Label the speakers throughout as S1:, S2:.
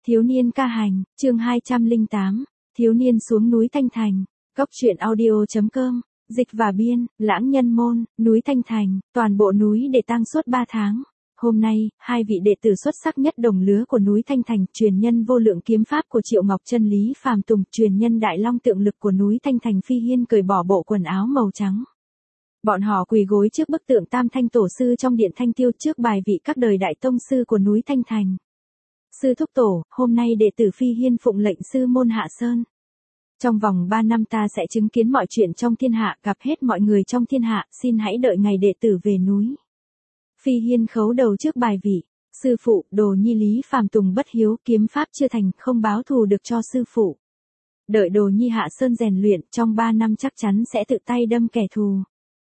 S1: Thiếu niên ca hành, chương 208, thiếu niên xuống núi Thanh Thành, Cốc truyện audio.com, dịch và biên, Lãng Nhân Môn, núi Thanh Thành, toàn bộ núi để tang suốt 3 tháng. Hôm nay, hai vị đệ tử xuất sắc nhất đồng lứa của núi Thanh Thành, truyền nhân vô lượng kiếm pháp của Triệu Ngọc Chân Lý Phàm Tùng, truyền nhân Đại Long tượng lực của núi Thanh Thành Phi Hiên cởi bỏ bộ quần áo màu trắng. Bọn họ quỳ gối trước bức tượng Tam Thanh Tổ sư trong điện Thanh Tiêu trước bài vị các đời đại tông sư của núi Thanh Thành. Sư thúc tổ, hôm nay đệ tử Phi Hiên phụng lệnh sư môn hạ sơn. Trong vòng 3 năm ta sẽ chứng kiến mọi chuyện trong thiên hạ, gặp hết mọi người trong thiên hạ, xin hãy đợi ngày đệ tử về núi. Phi Hiên khấu đầu trước bài vị, sư phụ, đồ nhi Lý Phàm Tùng bất hiếu, kiếm pháp chưa thành, không báo thù được cho sư phụ. Đợi đồ nhi hạ sơn rèn luyện, trong 3 năm chắc chắn sẽ tự tay đâm kẻ thù.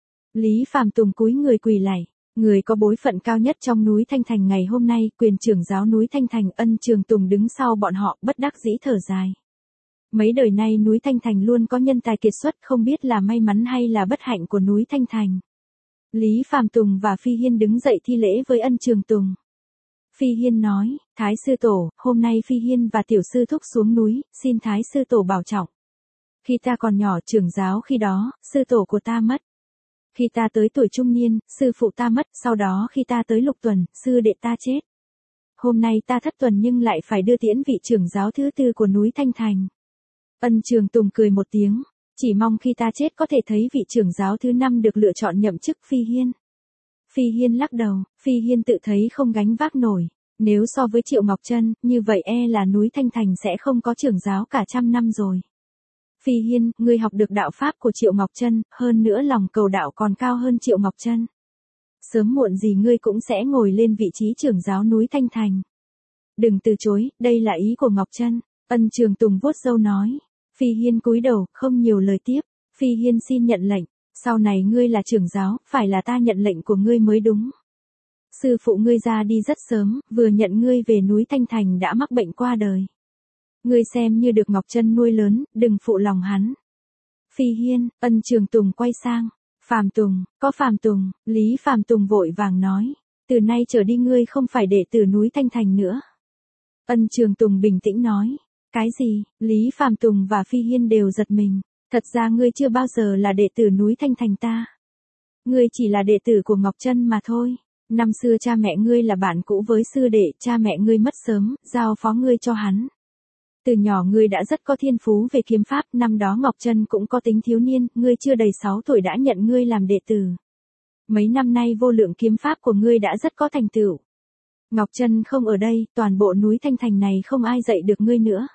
S1: Lý Phàm Tùng cúi người quỳ lạy. Người có bối phận cao nhất trong núi Thanh Thành ngày hôm nay, quyền trưởng giáo núi Thanh Thành Ân Trường Tùng đứng sau bọn họ, bất đắc dĩ thở dài. Mấy đời nay núi Thanh Thành luôn có nhân tài kiệt xuất, không biết là may mắn hay là bất hạnh của núi Thanh Thành. Lý Phàm Tùng và Phi Hiên đứng dậy thi lễ với Ân Trường Tùng. Phi Hiên nói, Thái sư tổ, hôm nay Phi Hiên và tiểu sư thúc xuống núi, xin Thái sư tổ bảo trọng. Khi ta còn nhỏ, trưởng giáo khi đó, sư tổ của ta mất. Khi ta tới tuổi trung niên, sư phụ ta mất, sau đó khi ta tới lục tuần, sư đệ ta chết. Hôm nay ta thất tuần nhưng lại phải đưa tiễn vị trưởng giáo thứ tư của núi Thanh Thành. Ân Trường Tùng cười một tiếng, chỉ mong khi ta chết có thể thấy vị trưởng giáo thứ 5 được lựa chọn nhậm chức Phi Hiên. Phi Hiên lắc đầu, Phi Hiên tự thấy không gánh vác nổi, nếu so với Triệu Ngọc Chân, như vậy là núi Thanh Thành sẽ không có trưởng giáo cả 100 năm rồi. Phi Hiên, ngươi học được đạo pháp của Triệu Ngọc Chân, hơn nữa lòng cầu đạo còn cao hơn Triệu Ngọc Chân. Sớm muộn gì ngươi cũng sẽ ngồi lên vị trí trưởng giáo núi Thanh Thành. Đừng từ chối, đây là ý của Ngọc Chân. Ân Trường Tùng vuốt râu nói. Phi Hiên cúi đầu, không nhiều lời tiếp. Phi Hiên xin nhận lệnh, sau này ngươi là trưởng giáo, phải là ta nhận lệnh của ngươi mới đúng. Sư phụ ngươi ra đi rất sớm, vừa nhận ngươi về núi Thanh Thành đã mắc bệnh qua đời. Ngươi xem như được Ngọc Chân nuôi lớn, đừng phụ lòng hắn. Phi Hiên, Ân Trường Tùng quay sang. Phàm Tùng, có Phàm Tùng, Lý Phàm Tùng vội vàng nói. Từ nay trở đi ngươi không phải đệ tử núi Thanh Thành nữa. Ân Trường Tùng bình tĩnh nói. Cái gì? Lý Phàm Tùng và Phi Hiên đều giật mình. Thật ra ngươi chưa bao giờ là đệ tử núi Thanh Thành ta. Ngươi chỉ là đệ tử của Ngọc Chân mà thôi. Năm xưa cha mẹ ngươi là bạn cũ với sư đệ, cha mẹ ngươi mất sớm, giao phó ngươi cho hắn. Từ nhỏ ngươi đã rất có thiên phú về kiếm pháp, năm đó Ngọc Chân cũng có tính thiếu niên, ngươi chưa đầy 6 tuổi đã nhận ngươi làm đệ tử. Mấy năm nay vô lượng kiếm pháp của ngươi đã rất có thành tựu. Ngọc Chân không ở đây, toàn bộ núi Thanh Thành này không ai dạy được ngươi nữa.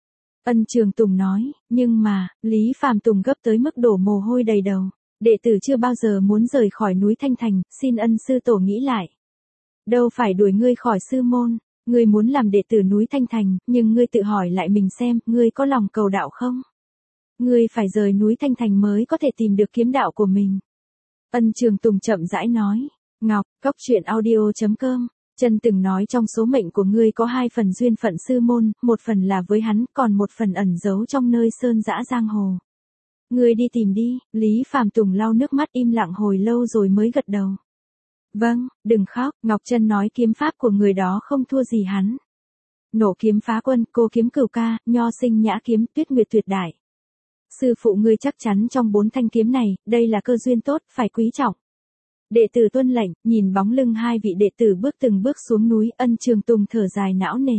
S1: Ân Trường Tùng nói, nhưng mà, Lý Phàm Tùng gấp tới mức đổ mồ hôi đầy đầu. Đệ tử chưa bao giờ muốn rời khỏi núi Thanh Thành, xin Ân sư tổ nghĩ lại. Đâu phải đuổi ngươi khỏi sư môn. Ngươi muốn làm đệ tử núi Thanh Thành, nhưng ngươi tự hỏi lại mình xem, ngươi có lòng cầu đạo không? Ngươi phải rời núi Thanh Thành mới có thể tìm được kiếm đạo của mình. Ân Trường Tùng chậm rãi nói. Ngọc, Cốc truyện audio.com, Chân từng nói trong số mệnh của ngươi có 2 phần duyên phận sư môn, một phần là với hắn, còn một phần ẩn giấu trong nơi sơn dã giang hồ. Ngươi đi tìm đi. Lý Phàm Tùng lau nước mắt im lặng hồi lâu rồi mới gật đầu. Vâng, đừng khóc, Ngọc Chân nói kiếm pháp của người đó không thua gì hắn. Nổ kiếm phá quân, cô kiếm cửu ca, nho sinh nhã kiếm, tuyết nguyệt tuyệt đại. Sư phụ ngươi chắc chắn trong 4 thanh kiếm này, đây là cơ duyên tốt, phải quý trọng. Đệ tử tuân lệnh, nhìn bóng lưng 2 vị đệ tử bước từng bước xuống núi, Ân Trường Tùng thở dài não nề.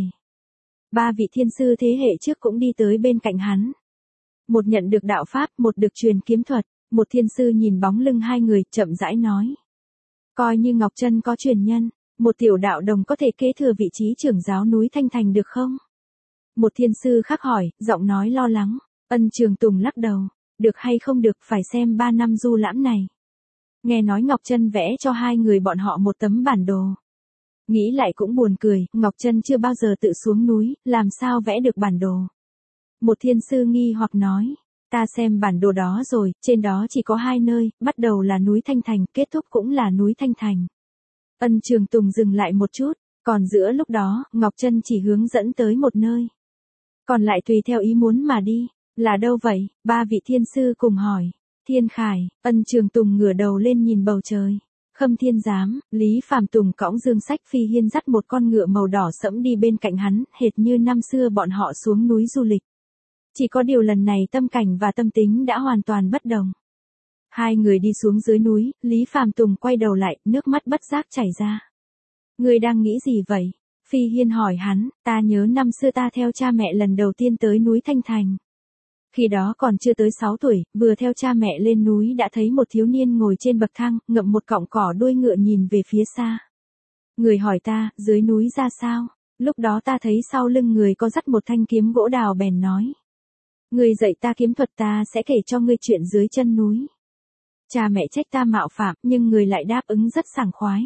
S1: 3 vị thiên sư thế hệ trước cũng đi tới bên cạnh hắn. Một nhận được đạo pháp, một được truyền kiếm thuật, một thiên sư nhìn bóng lưng 2 người, chậm rãi nói. Coi như Ngọc Chân có truyền nhân, một tiểu đạo đồng có thể kế thừa vị trí trưởng giáo núi Thanh Thành được không? Một thiên sư khác hỏi, giọng nói lo lắng. Ân Trường Tùng lắc đầu. Được hay không được phải xem 3 năm du lãm này. Nghe nói Ngọc Chân vẽ cho 2 người bọn họ một tấm bản đồ. Nghĩ lại cũng buồn cười, Ngọc Chân chưa bao giờ tự xuống núi, làm sao vẽ được bản đồ? Một thiên sư nghi hoặc nói. Ta xem bản đồ đó rồi, trên đó chỉ có 2 nơi, bắt đầu là núi Thanh Thành, kết thúc cũng là núi Thanh Thành. Ân Trường Tùng dừng lại một chút, còn giữa lúc đó, Ngọc Chân chỉ hướng dẫn tới một nơi. Còn lại tùy theo ý muốn mà đi, là đâu vậy? 3 vị thiên sư cùng hỏi. Thiên Khải, Ân Trường Tùng ngửa đầu lên nhìn bầu trời. Khâm Thiên Giám, Lý Phàm Tùng cõng dương sách, Phi Hiên dắt một con ngựa màu đỏ sẫm đi bên cạnh hắn, hệt như năm xưa bọn họ xuống núi du lịch. Chỉ có điều lần này tâm cảnh và tâm tính đã hoàn toàn bất đồng. Hai người đi xuống dưới núi, Lý Phàm Tùng quay đầu lại, nước mắt bất giác chảy ra. Ngươi đang nghĩ gì vậy? Phi Hiên hỏi hắn, ta nhớ năm xưa ta theo cha mẹ lần đầu tiên tới núi Thanh Thành. Khi đó còn chưa tới 6 tuổi, vừa theo cha mẹ lên núi đã thấy một thiếu niên ngồi trên bậc thang, ngậm một cọng cỏ đuôi ngựa nhìn về phía xa. Người hỏi ta, dưới núi ra sao? Lúc đó ta thấy sau lưng người có dắt một thanh kiếm gỗ đào bèn nói. Người dạy ta kiếm thuật, ta sẽ kể cho ngươi chuyện dưới chân núi. Cha mẹ trách ta mạo phạm, nhưng người lại đáp ứng rất sảng khoái.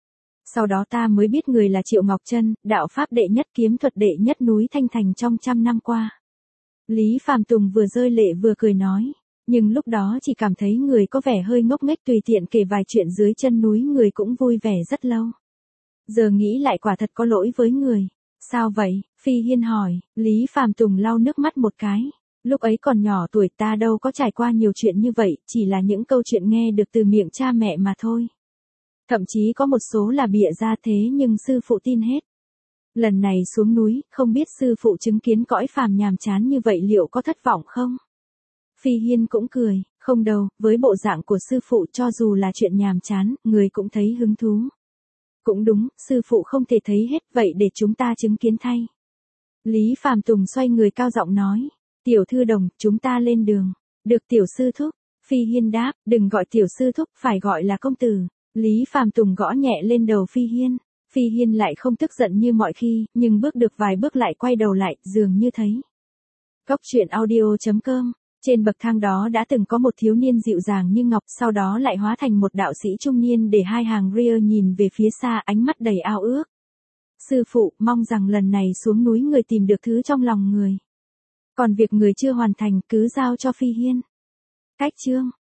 S1: Sau đó ta mới biết người là Triệu Ngọc Trân, đạo pháp đệ nhất, kiếm thuật đệ nhất núi Thanh Thành trong 100 năm qua. Lý Phàm Tùng vừa rơi lệ vừa cười nói, nhưng lúc đó chỉ cảm thấy người có vẻ hơi ngốc nghếch, tùy tiện kể vài chuyện dưới chân núi người cũng vui vẻ rất lâu. Giờ nghĩ lại quả thật có lỗi với người. Sao vậy? Phi Hiên hỏi. Lý Phàm Tùng lau nước mắt một cái. Lúc ấy còn nhỏ tuổi, ta đâu có trải qua nhiều chuyện như vậy, chỉ là những câu chuyện nghe được từ miệng cha mẹ mà thôi. Thậm chí có một số là bịa ra, thế nhưng sư phụ tin hết. Lần này xuống núi, không biết sư phụ chứng kiến cõi phàm nhàm chán như vậy liệu có thất vọng không? Phi Hiên cũng cười, không đâu, với bộ dạng của sư phụ cho dù là chuyện nhàm chán, người cũng thấy hứng thú. Cũng đúng, sư phụ không thể thấy hết, vậy để chúng ta chứng kiến thay. Lý Phàm Tùng xoay người cao giọng nói, Tiểu Thư Đồng, chúng ta lên đường. Được tiểu sư thúc. Phi Hiên đáp, đừng gọi tiểu sư thúc, phải gọi là công tử. Lý Phàm Tùng gõ nhẹ lên đầu Phi Hiên. Phi Hiên lại không tức giận như mọi khi, nhưng bước được vài bước lại quay đầu lại, dường như thấy. Góc truyện audio.com. Trên bậc thang đó đã từng có một thiếu niên dịu dàng như ngọc, sau đó lại hóa thành một đạo sĩ trung niên để hai hàng rear nhìn về phía xa, ánh mắt đầy ao ước. Sư phụ, mong rằng lần này xuống núi người tìm được thứ trong lòng người. Còn việc người chưa hoàn thành cứ giao cho Phi Hiên. Cách chương